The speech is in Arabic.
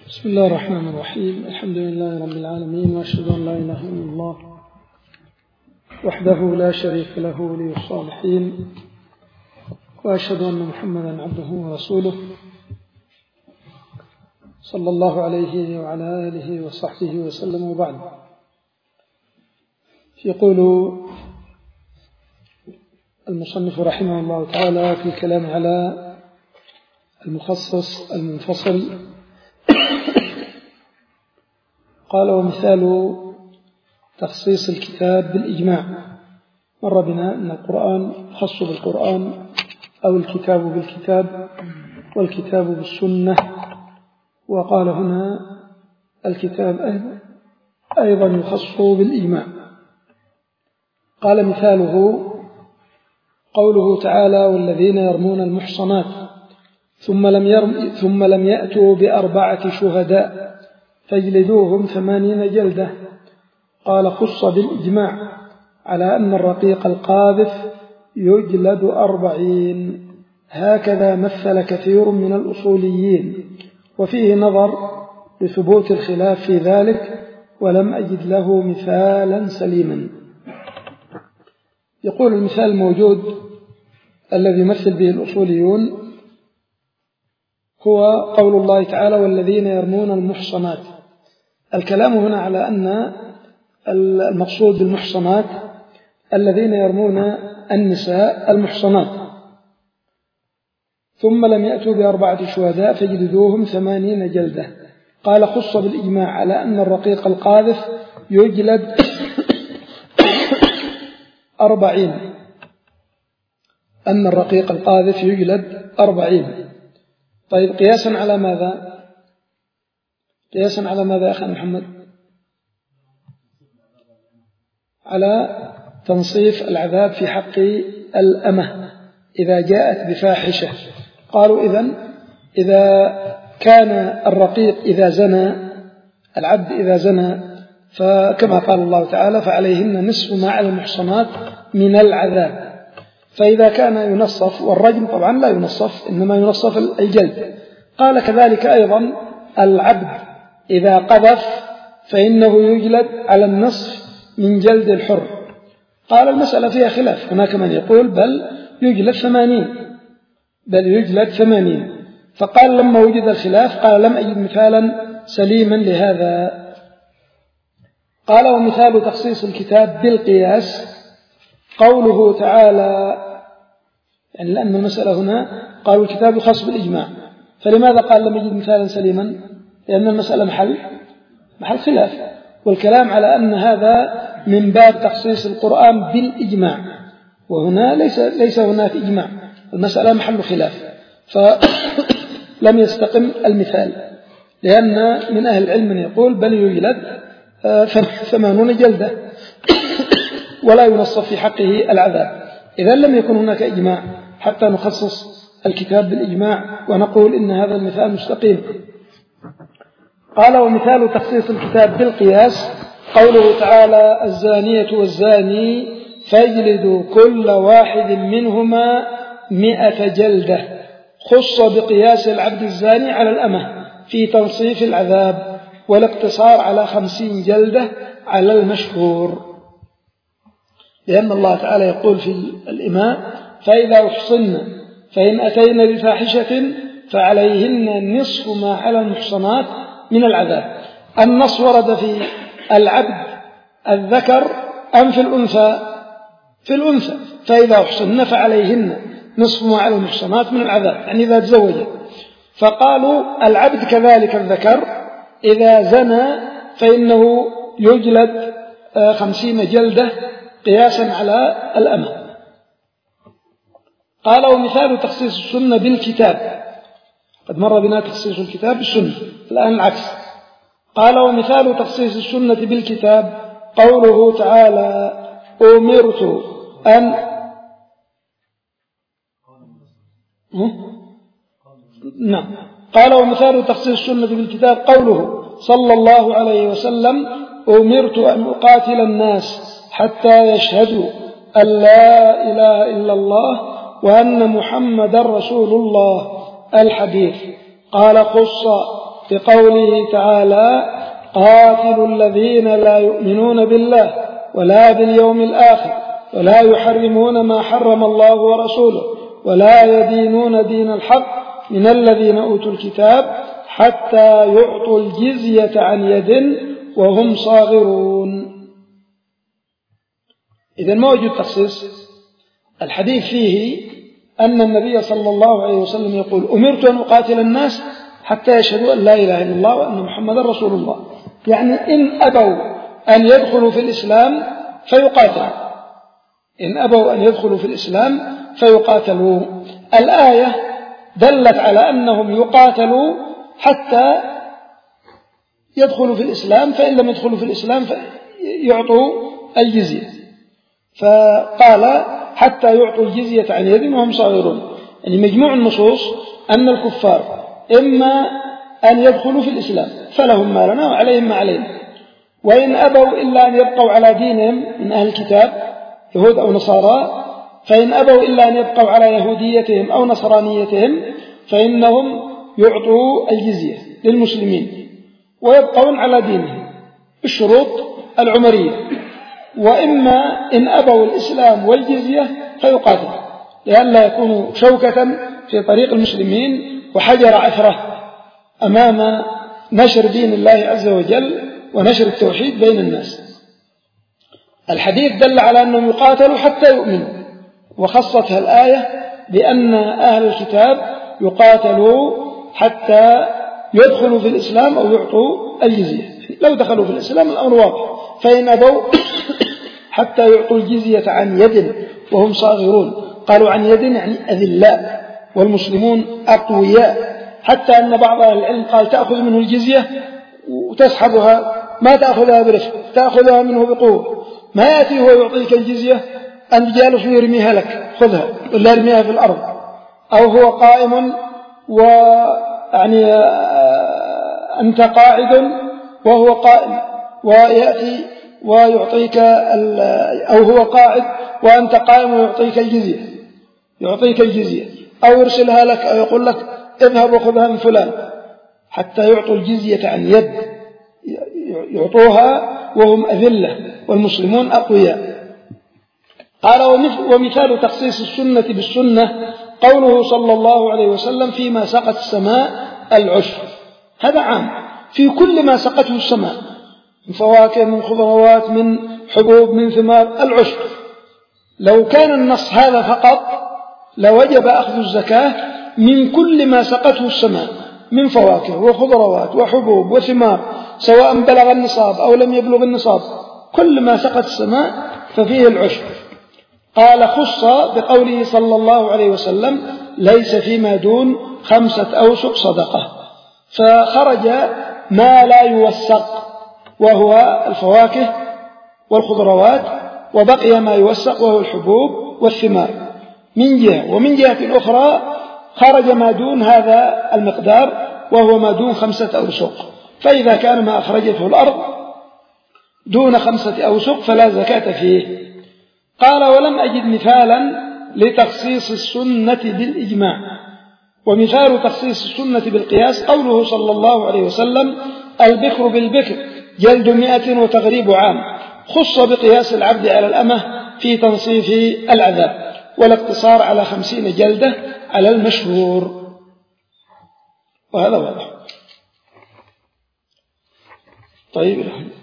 بسم الله الرحمن الرحيم. الحمد لله رب العالمين، وأشهد أن لا إله إلا الله وحده لا شريك له ولي الصالحين، وأشهد أن محمدا عبده ورسوله صلى الله عليه وعلى آله وصحبه وسلم. وبعد، يقول المصنف رحمه الله تعالى في الكلام على المخصص المنفصل، قال: ومثال تخصيص الكتاب بالإجماع. مر بنا أن القرآن خص بالقرآن، أو الكتاب بالكتاب، والكتاب بالسنة، وقال هنا الكتاب أيضا يخص بالإجماع. قال: مثاله قوله تعالى: والذين يرمون المحصنات ثم لم يأتوا بأربعة شهداء فاجلدوهم 80 جلدة. قال: خص بالإجماع على أن الرقيق القاذف يجلد 40. هكذا مثل كثير من الأصوليين، وفيه نظر لثبوت الخلاف في ذلك، ولم أجد له مثالا سليما. يقول: المثال الموجود الذي يمثل به الأصوليون هو قول الله تعالى: والذين يرمون المحصنات. الكلام هنا على أن المقصود بالمحصنات الذين يرمون النساء المحصنات، ثم لم يأتوا بأربعة شهداء فاجلدوهم 80 جلدة. قال: خص بالإجماع على أن الرقيق القاذف يجلد 40. أن الرقيق القاذف يجلد 40. طيب، قياسا على ماذا؟ قياسا على ماذا يا أخي محمد؟ على تنصيف العذاب في حق الأمة إذا جاءت بفاحشة. قالوا: إذا كان الرقيق إذا زنى، العبد إذا زنى، فكما قال الله تعالى: فعليهن نصف ما على المحصنات من العذاب. فإذا كان ينصف، والرجم طبعا لا ينصف، إنما ينصف الجلد. قال: كذلك أيضا العبد إذا قذف فإنه يجلد على النصف من جلد الحر. قال: المسألة فيها خلاف، هناك من يقول بل يجلد 80. فقال: لما وجد الخلاف قال: لم أجد مثالا سليما لهذا. قال: ومثال تخصيص الكتاب بالقياس قوله تعالى، يعني لأن المسألة هنا قالوا الكتاب خاص بالإجماع، فلماذا قال لم يجد مثالا سليما؟ لأن المسألة محل خلاف، والكلام على أن هذا من باب تخصيص القرآن بالإجماع، وهنا ليس هناك إجماع، المسألة محل خلاف، فلم يستقم المثال، لأن من أهل العلم من يقول بل يجلد 80 جلدة ولا ينصف في حقه العذاب. إذا لم يكن هناك إجماع حتى نخصص الكتاب بالإجماع ونقول إن هذا المثال مستقيم. قال: ومثال تخصيص الكتاب بالقياس قوله تعالى: الزانية والزاني فاجلدوا كل واحد منهما 100 جلدة. خص بقياس العبد الزاني على الأمة في تنصيف العذاب، والاقتصار على 50 جلدة على المشهور، لأن الله تعالى يقول في الإماء: فإذا أحصن فإن أتين بفاحشة فعليهن نصف ما على المحصنات من العذاب. النص ورد في العبد الذكر أم في الأنثى؟ في الأنثى. فإذا أحصن فعليهن نصف ما على المحصنات من العذاب، يعني إذا تزوجت. فقالوا العبد كذلك الذكر إذا زنى فإنه يجلد 50 جلدة قياسا على الأمة. قال: ومثال تخصيص السنة بالكتاب. قد مر بنا تخصيص الكتاب بالسنة، الآن العكس. قال: ومثال تخصيص السنة بالكتاب قوله تعالى: أمرت أن نعم. قال: ومثال تخصيص السنة بالكتاب قوله صلى الله عليه وسلم: أمرت أن أقاتل الناس حتى يشهدوا أن لا إله إلا الله وأن محمد رسول الله. الحديث. قال: خص بقوله تعالى: قاتلوا الذين لا يؤمنون بالله ولا باليوم الآخر ولا يحرمون ما حرم الله ورسوله ولا يدينون دين الحق من الذين أوتوا الكتاب حتى يعطوا الجزية عن يد وهم صاغرون. إذن ما وجد تخصيص. الحديث فيه أن النبي صلى الله عليه وسلم يقول: أمرت أن أقاتل الناس حتى يشهدوا أن لا إله إلا الله وأن محمدا رسول الله. يعني إن أبوا أن يدخلوا في الإسلام فيقاتلوا، إن أبوا أن يدخلوا في الإسلام فيقاتلوا. الآية دلت على أنهم يقاتلوا حتى يدخلوا في الإسلام، فإن لم يدخلوا في الإسلام فيعطوا الجزية، فقال: حتى يعطوا الجزية عن يد وهم صاغرون. يعني مجموع النصوص أن الكفار إما أن يدخلوا في الإسلام فلهم ما لنا وعليهم ما علينا، وإن أبوا إلا أن يبقوا على دينهم من أهل الكتاب يهود أو نصارى، فإن أبوا إلا أن يبقوا على يهوديتهم أو نصرانيتهم فإنهم يعطوا الجزية للمسلمين ويبقون على دينهم بالشروط العمرية. وإما إن أبوا الإسلام والجزية فيقاتل لئلا يكونوا شوكة في طريق المسلمين وحجر عثرة أمام نشر دين الله عز وجل ونشر التوحيد بين الناس. الحديث دل على أنهم يقاتلوا حتى يؤمنوا، وخصتها الآية بأن أهل الكتاب يقاتلوا حتى يدخلوا في الإسلام أو يعطوا الجزية. لو دخلوا في الإسلام الأمر واضح. فإن أبوا حتى يعطوا الجزية عن يد وهم صاغرون. قالوا عن يد يعني أذلاء، والمسلمون أقوياء، حتى أن بعض أهل العلم قال: تأخذ منه الجزية وتسحبها، ما تأخذها برفق، تأخذها منه بقوة، ما يأتي هو يعطيك الجزية أنت جالس ويرميها لك، خذها ولا يرميها في الأرض، أو هو قائم ويعني أنت قاعد وهو قائم ويأتي ويعطيك، أو هو قاعد وأنت قائم ويعطيك الجزية، يعطيك الجزية، أو يرسلها لك أو يقول لك اذهب وخذها من فلان، حتى يعطوا الجزية عن يد، يعطوها وهم أذلة والمسلمون أقوياء. قال: ومثال تخصيص السنة بالسنة قوله صلى الله عليه وسلم: فيما سقت السماء العشر. هذا عام في كل ما سقته السماء من فواكه، من خضروات، من حبوب، من ثمار، العشر. لو كان النص هذا فقط لوجب أخذ الزكاة من كل ما سقته السماء من فواكه وخضروات وحبوب وثمار، سواء بلغ النصاب أو لم يبلغ النصاب، كل ما سقت السماء ففيه العشر. قال: خص بقوله صلى الله عليه وسلم: ليس فيما دون 5 أوسق صدقة. فخرج ما لا يوسق وهو الفواكه والخضروات، وبقي ما يوسق وهو الحبوب والثمار من جهة، ومن جهة أخرى خرج ما دون هذا المقدار وهو ما دون 5 أوسق. فإذا كان ما أخرجته الأرض دون 5 أوسق فلا زكاة فيه. قال: ولم أجد مثالا لتخصيص السنة بالإجماع. ومثال تخصيص السنة بالقياس قوله صلى الله عليه وسلم: البكر بالبكر جلد 100 وتغريب عام. خص بقياس العبد على الأمة في تنصيف العذاب، والاقتصار على 50 جلدة على المشهور. وهذا واضح. طيب.